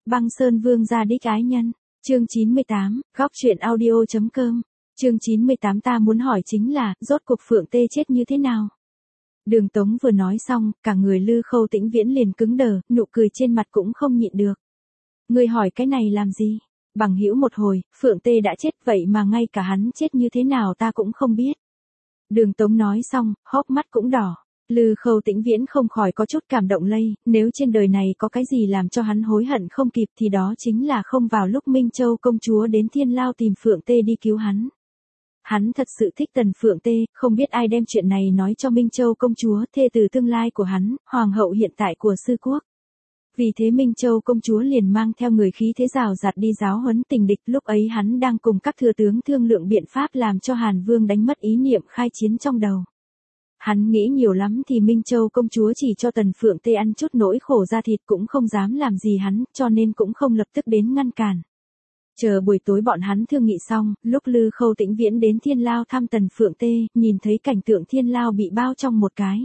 Băng Sơn Vương gia đích ái nhân. Chương 98, góc truyện audio.com. Chương 98 ta muốn hỏi chính là, rốt cuộc Phượng Tê chết như thế nào? Đường Tống vừa nói xong, cả người Lư Khâu Tĩnh Viễn liền cứng đờ, nụ cười trên mặt cũng không nhịn được. Ngươi hỏi cái này làm gì? Bằng hữu một hồi, Phượng Tê đã chết vậy mà ngay cả hắn chết như thế nào ta cũng không biết. Đường Tống nói xong, hốc mắt cũng đỏ. Lư Khâu Tĩnh Viễn không khỏi có chút cảm động lây, nếu trên đời này có cái gì làm cho hắn hối hận không kịp thì đó chính là không vào lúc Minh Châu công chúa đến Thiên Lao tìm Phượng Tê đi cứu hắn. Hắn thật sự thích Tần Phượng Tê, không biết ai đem chuyện này nói cho Minh Châu công chúa, thê tử tương lai của hắn, hoàng hậu hiện tại của Sư Quốc. Vì thế Minh Châu công chúa liền mang theo người khí thế rào rạt đi giáo huấn tình địch, lúc ấy hắn đang cùng các thừa tướng thương lượng biện pháp làm cho Hàn Vương đánh mất ý niệm khai chiến trong đầu. Hắn nghĩ nhiều lắm thì Minh Châu công chúa chỉ cho Tần Phượng Tê ăn chút nỗi khổ da thịt cũng không dám làm gì hắn, cho nên cũng không lập tức đến ngăn cản. Chờ buổi tối bọn hắn thương nghị xong, lúc Lư Khâu Tĩnh Viễn đến Thiên Lao thăm Tần Phượng Tê, nhìn thấy cảnh tượng Thiên Lao bị bao trong một cái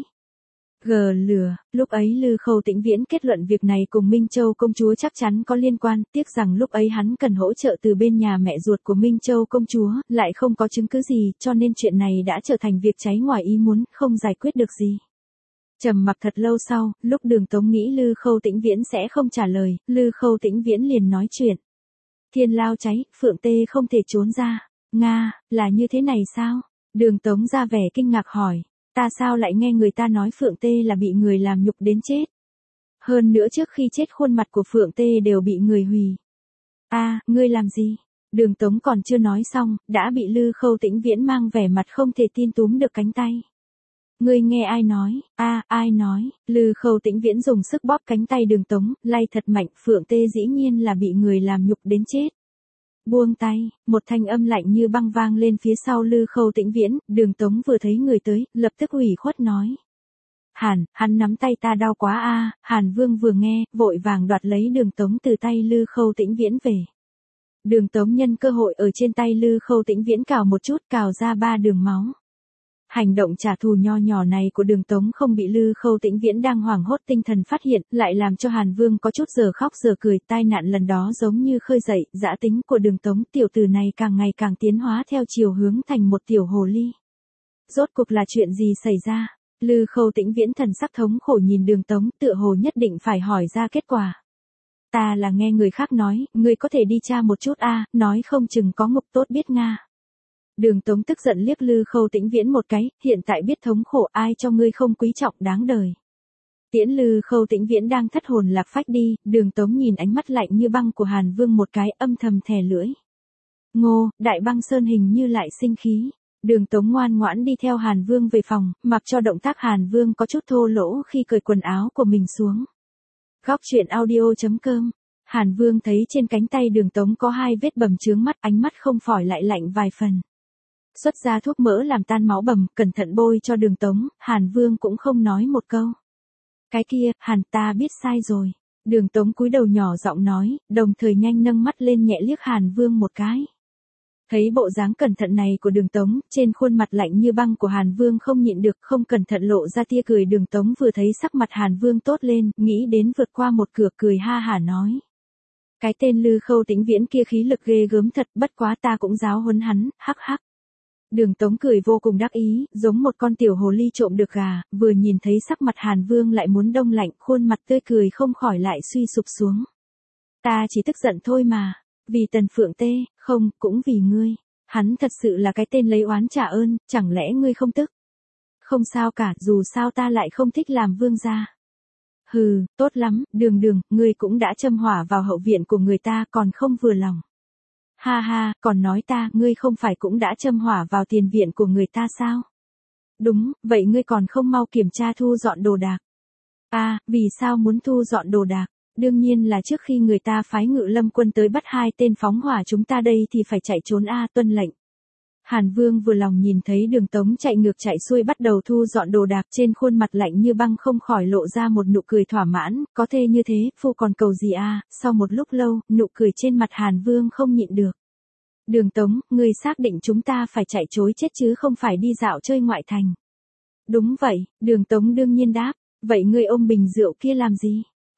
lửa, lúc ấy Lư Khâu Tĩnh Viễn kết luận việc này cùng Minh Châu công chúa chắc chắn có liên quan, tiếc rằng lúc ấy hắn cần hỗ trợ từ bên nhà mẹ ruột của Minh Châu công chúa, lại không có chứng cứ gì, cho nên chuyện này đã trở thành việc cháy ngoài ý muốn, không giải quyết được gì. Trầm mặc thật lâu sau, lúc Đường Tống nghĩ Lư Khâu Tĩnh Viễn sẽ không trả lời, Lư Khâu Tĩnh Viễn liền nói chuyện. Thiên Lao cháy, Phượng Tê không thể trốn ra. Nga, là như thế này sao? Đường Tống ra vẻ kinh ngạc hỏi. Ta sao lại nghe người ta nói Phượng Tê là bị người làm nhục đến chết? Hơn nữa trước khi chết khuôn mặt của Phượng Tê đều bị người hủy. Ngươi làm gì? Đường Tống còn chưa nói xong, đã bị Lư Khâu Tĩnh Viễn mang vẻ mặt không thể tin túm được cánh tay. Ngươi nghe ai nói? Ai nói? Lư Khâu Tĩnh Viễn dùng sức bóp cánh tay Đường Tống, lay thật mạnh, Phượng Tê dĩ nhiên là bị người làm nhục đến chết. Buông tay, một thanh âm lạnh như băng vang lên phía sau Lư Khâu Tĩnh Viễn, Đường Tống vừa thấy người tới, lập tức ủy khuất nói. Hắn nắm tay ta đau quá Hàn Vương vừa nghe, vội vàng đoạt lấy Đường Tống từ tay Lư Khâu Tĩnh Viễn về. Đường Tống nhân cơ hội ở trên tay Lư Khâu Tĩnh Viễn cào một chút, cào ra 3 đường máu. Hành động trả thù nho nhỏ này của Đường Tống không bị Lư Khâu Tĩnh Viễn đang hoảng hốt tinh thần phát hiện, lại làm cho Hàn Vương có chút giờ khóc giờ cười, tai nạn lần đó giống như khơi dậy dã tính của Đường Tống, tiểu tử này càng ngày càng tiến hóa theo chiều hướng thành một tiểu hồ ly. Rốt cuộc là chuyện gì xảy ra? Lư Khâu Tĩnh Viễn thần sắc thống khổ nhìn Đường Tống, tựa hồ nhất định phải hỏi ra kết quả. Ta là nghe người khác nói, ngươi có thể đi tra một chút nói không chừng có ngục tốt biết Nga. Đường Tống tức giận liếc Lư Khâu Tĩnh Viễn một cái, hiện tại biết thống khổ ai cho ngươi không quý trọng đáng đời. Tiễn Lư Khâu Tĩnh Viễn đang thất hồn lạc phách đi, Đường Tống nhìn ánh mắt lạnh như băng của Hàn Vương một cái, âm thầm thè lưỡi. Ngô, Đại Băng Sơn hình như lại sinh khí. Đường Tống ngoan ngoãn đi theo Hàn Vương về phòng, mặc cho động tác Hàn Vương có chút thô lỗ khi cởi quần áo của mình xuống. Góc truyện audio.com. Hàn Vương thấy trên cánh tay Đường Tống có 2 vết bầm chướng mắt, ánh mắt không khỏi lại lạnh vài phần. Xuất ra thuốc mỡ làm tan máu bầm, cẩn thận bôi cho Đường Tống, Hàn Vương cũng không nói một câu. Cái kia, ta biết sai rồi. Đường Tống cúi đầu nhỏ giọng nói, đồng thời nhanh nâng mắt lên nhẹ liếc Hàn Vương một cái. Thấy bộ dáng cẩn thận này của Đường Tống, trên khuôn mặt lạnh như băng của Hàn Vương không nhịn được, không cẩn thận lộ ra tia cười. Đường Tống vừa thấy sắc mặt Hàn Vương tốt lên, nghĩ đến vượt qua một cửa, cười ha hả nói. Cái tên Lư Khâu Tĩnh Viễn kia khí lực ghê gớm thật, bất quá ta cũng giáo huấn hắn, hắc hắc. Đường Tống cười vô cùng đắc ý, giống một con tiểu hồ ly trộm được gà, vừa nhìn thấy sắc mặt Hàn Vương lại muốn đông lạnh, khuôn mặt tươi cười không khỏi lại suy sụp xuống. Ta chỉ tức giận thôi mà, vì Tần Phượng Tê, không, cũng vì ngươi. Hắn thật sự là cái tên lấy oán trả ơn, chẳng lẽ ngươi không tức? Không sao cả, dù sao ta lại không thích làm vương gia. Hừ, tốt lắm, Đường, ngươi cũng đã châm hỏa vào hậu viện của người ta còn không vừa lòng. Ha, còn nói ngươi không phải cũng đã châm hỏa vào tiền viện của người ta sao? Đúng, vậy ngươi còn không mau kiểm tra thu dọn đồ đạc. Vì sao muốn thu dọn đồ đạc? Đương nhiên là trước khi người ta phái Ngự Lâm quân tới bắt 2 tên phóng hỏa chúng ta đây thì phải chạy trốn tuân lệnh. Hàn Vương vừa lòng nhìn thấy Đường Tống chạy ngược chạy xuôi bắt đầu thu dọn đồ đạc, trên khuôn mặt lạnh như băng không khỏi lộ ra một nụ cười thỏa mãn, có thể như thế, phu còn cầu gì Sau một lúc lâu, nụ cười trên mặt Hàn Vương không nhịn được. Đường Tống, ngươi xác định chúng ta phải chạy trối chết chứ không phải đi dạo chơi ngoại thành. Đúng vậy, Đường Tống đương nhiên đáp, vậy ngươi ôm bình rượu kia làm gì?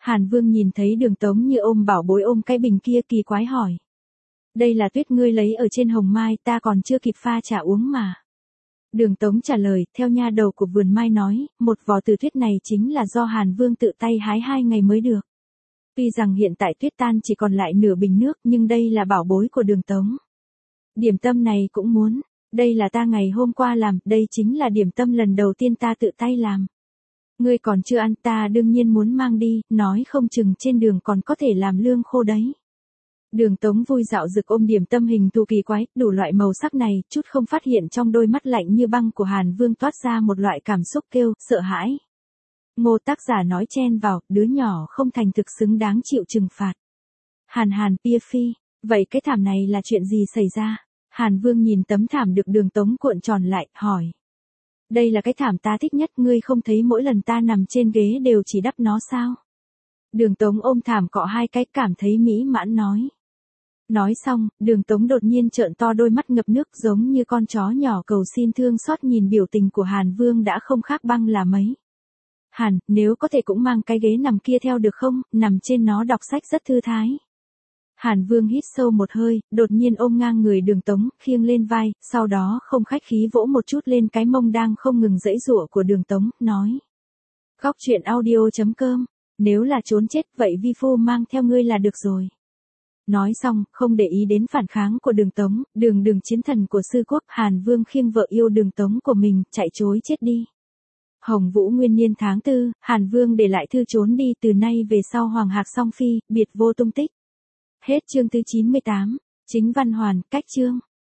Hàn Vương nhìn thấy Đường Tống như ôm bảo bối ôm cái bình kia kỳ quái hỏi. Đây là tuyết ngươi lấy ở trên hồng mai, ta còn chưa kịp pha trà uống mà. Đường Tống trả lời, theo nha đầu của vườn mai nói, một vò từ tuyết này chính là do Hàn Vương tự tay hái 2 ngày mới được. Tuy rằng hiện tại tuyết tan chỉ còn lại nửa bình nước, nhưng đây là bảo bối của Đường Tống. Điểm tâm này cũng muốn, đây là ta ngày hôm qua làm, đây chính là điểm tâm lần đầu tiên ta tự tay làm. Ngươi còn chưa ăn, ta đương nhiên muốn mang đi, nói không chừng trên đường còn có thể làm lương khô đấy. Đường Tống vui dạo rực ôm điểm tâm hình thù kỳ quái, đủ loại màu sắc này, chút không phát hiện trong đôi mắt lạnh như băng của Hàn Vương toát ra một loại cảm xúc kêu, sợ hãi. Ngô tác giả nói chen vào, đứa nhỏ không thành thực xứng đáng chịu trừng phạt. Hàn Pia Phi, vậy cái thảm này là chuyện gì xảy ra? Hàn Vương nhìn tấm thảm được Đường Tống cuộn tròn lại, hỏi. Đây là cái thảm ta thích nhất, ngươi không thấy mỗi lần ta nằm trên ghế đều chỉ đắp nó sao? Đường Tống ôm thảm cọ 2 cái cảm thấy mỹ mãn nói. Nói xong, Đường Tống đột nhiên trợn to đôi mắt ngập nước giống như con chó nhỏ cầu xin thương xót nhìn biểu tình của Hàn Vương đã không khác băng là mấy. Hàn, nếu có thể cũng mang cái ghế nằm kia theo được không, nằm trên nó đọc sách rất thư thái. Hàn Vương hít sâu một hơi, đột nhiên ôm ngang người Đường Tống, khiêng lên vai, sau đó không khách khí vỗ một chút lên cái mông đang không ngừng giãy giụa của Đường Tống, nói. Góc truyện audio.com, nếu là trốn chết vậy vi phu mang theo ngươi là được rồi. Nói xong, không để ý đến phản kháng của Đường Tống, Đường chiến thần của sư quốc, Hàn Vương khiêng vợ yêu Đường Tống của mình, chạy trối chết đi. Hồng Vũ nguyên niên tháng 4, Hàn Vương để lại thư trốn đi, từ nay về sau Hoàng Hạc song phi, biệt vô tung tích. Hết chương thứ 98, chính văn hoàn, cách chương.